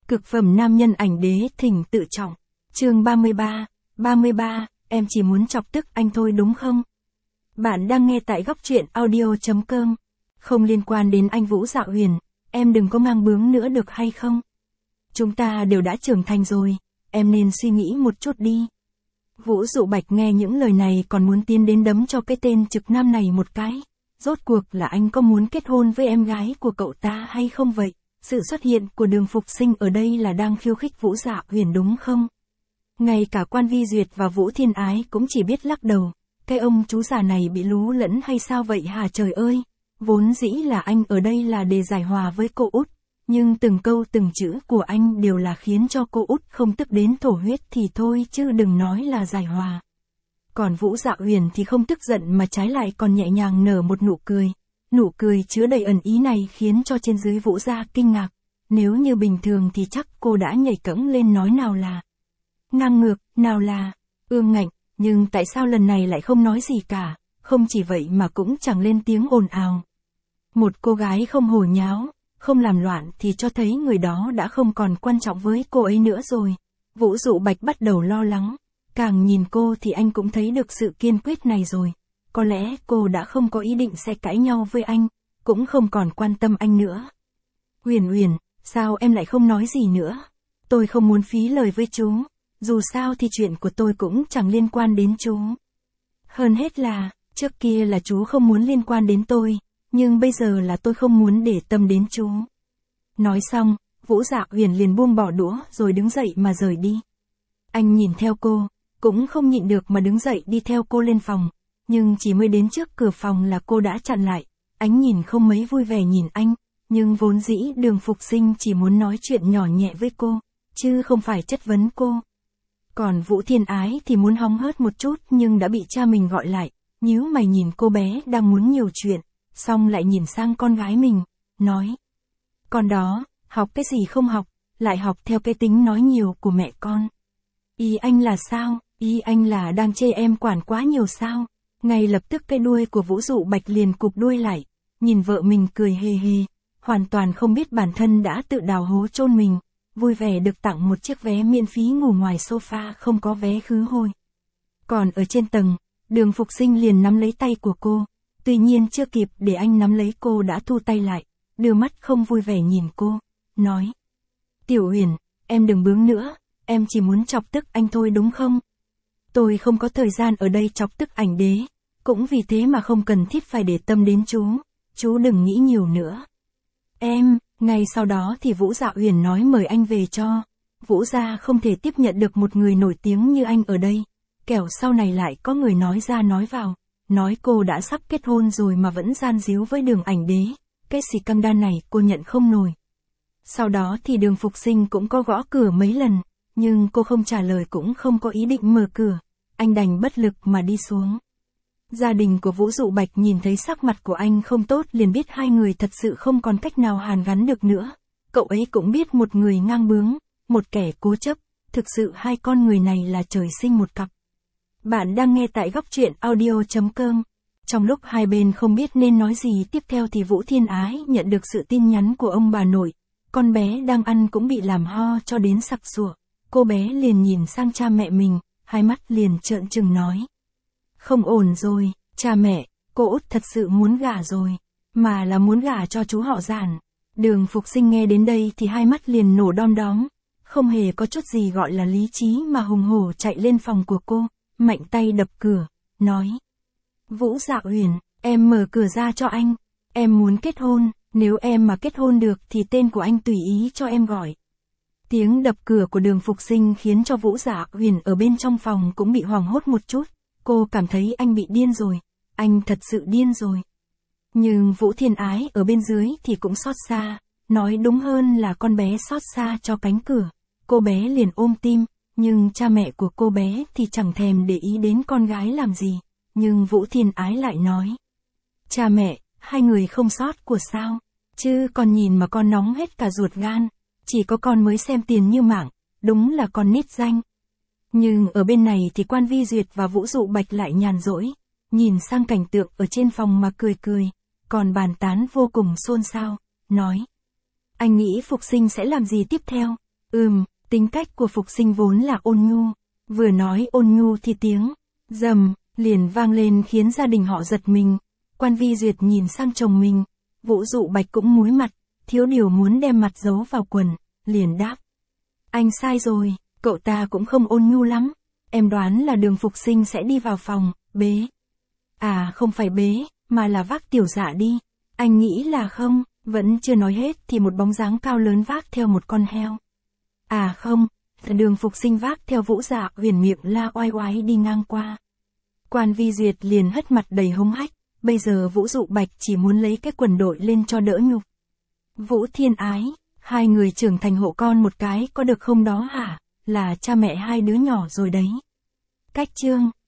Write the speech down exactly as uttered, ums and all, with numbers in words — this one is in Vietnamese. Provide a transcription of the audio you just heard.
Cực phẩm nam nhân ảnh đế thỉnh tự trọng. Chương ba mươi ba, ba mươi ba, em chỉ muốn chọc tức anh thôi đúng không? Bạn đang nghe tại góc truyện audio chấm com. Không liên quan đến anh Vũ Dạ Huyền, em đừng có ngang bướng nữa được hay không? Chúng ta đều đã trưởng thành rồi, em nên suy nghĩ một chút đi. Vũ Dụ Bạch nghe những lời này còn muốn tiến đến đấm cho cái tên trực nam này một cái. Rốt cuộc là anh có muốn kết hôn với em gái của cậu ta hay không vậy? Sự xuất hiện của Đường Phục Sinh ở đây là đang khiêu khích Vũ Dạ Huyền đúng không? Ngay cả Quan Vi Duyệt và Vũ Thiên Ái cũng chỉ biết lắc đầu. Cái ông chú già này bị lú lẫn hay sao vậy hả trời ơi? Vốn dĩ là anh ở đây là để giải hòa với cô út. Nhưng từng câu từng chữ của anh đều là khiến cho cô út không tức đến thổ huyết thì thôi chứ đừng nói là giải hòa. Còn Vũ Dạ Huyền thì không tức giận mà trái lại còn nhẹ nhàng nở một nụ cười. Nụ cười chứa đầy ẩn ý này khiến cho trên dưới Vũ gia kinh ngạc. Nếu như bình thường thì chắc cô đã nhảy cẫng lên nói nào là ngang ngược, nào là ương ngạnh, nhưng tại sao lần này lại không nói gì cả, không chỉ vậy mà cũng chẳng lên tiếng ồn ào. Một cô gái không hồ nháo, không làm loạn thì cho thấy người đó đã không còn quan trọng với cô ấy nữa rồi. Vũ Dụ Bạch bắt đầu lo lắng, càng nhìn cô thì anh cũng thấy được sự kiên quyết này rồi. Có lẽ cô đã không có ý định sẽ cãi nhau với anh, cũng không còn quan tâm anh nữa. Huyền Huyền, sao em lại không nói gì nữa? Tôi không muốn phí lời với chú, dù sao thì chuyện của tôi cũng chẳng liên quan đến chú. Hơn hết là, trước kia là chú không muốn liên quan đến tôi, nhưng bây giờ là tôi không muốn để tâm đến chú. Nói xong, Vũ Dạ Huyền liền buông bỏ đũa rồi đứng dậy mà rời đi. Anh nhìn theo cô, cũng không nhịn được mà đứng dậy đi theo cô lên phòng. Nhưng chỉ mới đến trước cửa phòng là cô đã chặn lại, ánh nhìn không mấy vui vẻ nhìn anh, nhưng vốn dĩ Đường Phục Sinh chỉ muốn nói chuyện nhỏ nhẹ với cô, chứ không phải chất vấn cô. Còn Vũ Thiên Ái thì muốn hóng hớt một chút nhưng đã bị cha mình gọi lại, nhíu mày nhìn cô bé đang muốn nhiều chuyện, xong lại nhìn sang con gái mình, nói. Con đó, học cái gì không học, lại học theo cái tính nói nhiều của mẹ con. Ý anh là sao, ý anh là đang chê em quản quá nhiều sao? Ngay lập tức cái đuôi của Vũ Dụ Bạch liền cụp đuôi lại, nhìn vợ mình cười hề hề, hoàn toàn không biết bản thân đã tự đào hố chôn mình, vui vẻ được tặng một chiếc vé miễn phí ngủ ngoài sofa không có vé khứ hồi. Còn ở trên tầng, Đường Phục Sinh liền nắm lấy tay của cô, tuy nhiên chưa kịp để anh nắm lấy cô đã thu tay lại, đưa mắt không vui vẻ nhìn cô, nói. Tiểu Huyền, em đừng bướng nữa, em chỉ muốn chọc tức anh thôi đúng không? Tôi không có thời gian ở đây chọc tức ảnh đế, cũng vì thế mà không cần thiết phải để tâm đến chú, chú đừng nghĩ nhiều nữa. Em, ngay sau đó thì Vũ Dạ Huyền nói mời anh về cho. Vũ gia không thể tiếp nhận được một người nổi tiếng như anh ở đây, kẻo sau này lại có người nói ra nói vào, nói cô đã sắp kết hôn rồi mà vẫn gian díu với Đường ảnh đế, cái xì căng đan này cô nhận không nổi. Sau đó thì Đường Phục Sinh cũng có gõ cửa mấy lần. Nhưng cô không trả lời cũng không có ý định mở cửa, anh đành bất lực mà đi xuống. Gia đình của Vũ Dụ Bạch nhìn thấy sắc mặt của anh không tốt liền biết hai người thật sự không còn cách nào hàn gắn được nữa. Cậu ấy cũng biết một người ngang bướng, một kẻ cố chấp, thực sự hai con người này là trời sinh một cặp. Bạn đang nghe tại góc truyện audio chấm com. Trong lúc hai bên không biết nên nói gì tiếp theo thì Vũ Thiên Ái nhận được sự tin nhắn của ông bà nội. Con bé đang ăn cũng bị làm ho cho đến sặc sụa. Cô bé liền nhìn sang cha mẹ mình, hai mắt liền trợn trừng nói. Không ổn rồi, cha mẹ, cô út thật sự muốn gả rồi, mà là muốn gả cho chú họ Giản. Đường Phục Sinh nghe đến đây thì hai mắt liền nổ đom đóm, không hề có chút gì gọi là lý trí mà hùng hổ chạy lên phòng của cô, mạnh tay đập cửa, nói. Vũ Dạ Huyền, em mở cửa ra cho anh, em muốn kết hôn, nếu em mà kết hôn được thì tên của anh tùy ý cho em gọi. Tiếng đập cửa của Đường Phục Sinh khiến cho Vũ Dạ Huyền ở bên trong phòng cũng bị hoảng hốt một chút, cô cảm thấy anh bị điên rồi, anh thật sự điên rồi. Nhưng Vũ Thiên Ái ở bên dưới thì cũng xót xa, nói đúng hơn là con bé xót xa cho cánh cửa, cô bé liền ôm tim, nhưng cha mẹ của cô bé thì chẳng thèm để ý đến con gái làm gì, nhưng Vũ Thiên Ái lại nói. Cha mẹ, hai người không sót của sao, chứ con nhìn mà con nóng hết cả ruột gan. Chỉ có con mới xem tiền như mạng, đúng là con nít danh. Nhưng ở bên này thì Quan Vi Duyệt và Vũ Dụ Bạch lại nhàn rỗi, nhìn sang cảnh tượng ở trên phòng mà cười cười, còn bàn tán vô cùng xôn xao, nói. Anh nghĩ Phục Sinh sẽ làm gì tiếp theo? Ừm, tính cách của Phục Sinh vốn là ôn nhu. Vừa nói ôn nhu thì tiếng rầm liền vang lên khiến gia đình họ giật mình. Quan Vi Duyệt nhìn sang chồng mình. Vũ Dụ Bạch cũng múi mặt, thiếu điều muốn đem mặt giấu vào quần, liền đáp. Anh sai rồi, cậu ta cũng không ôn nhu lắm. Em đoán là Đường Phục Sinh sẽ đi vào phòng, bế. À không phải bế, mà là vác Tiểu Dạ đi. Anh nghĩ là không, vẫn chưa nói hết thì một bóng dáng cao lớn vác theo một con heo. À không, Đường Phục Sinh vác theo Vũ Dạ Huyền miệng la oai oái đi ngang qua. Quan Vi Duyệt liền hất mặt đầy hống hách, bây giờ Vũ Dụ Bạch chỉ muốn lấy cái quần đội lên cho đỡ nhục. Vũ Thiên Ái, hai người trưởng thành hộ con một cái có được không đó hả, là cha mẹ hai đứa nhỏ rồi đấy. Cách chương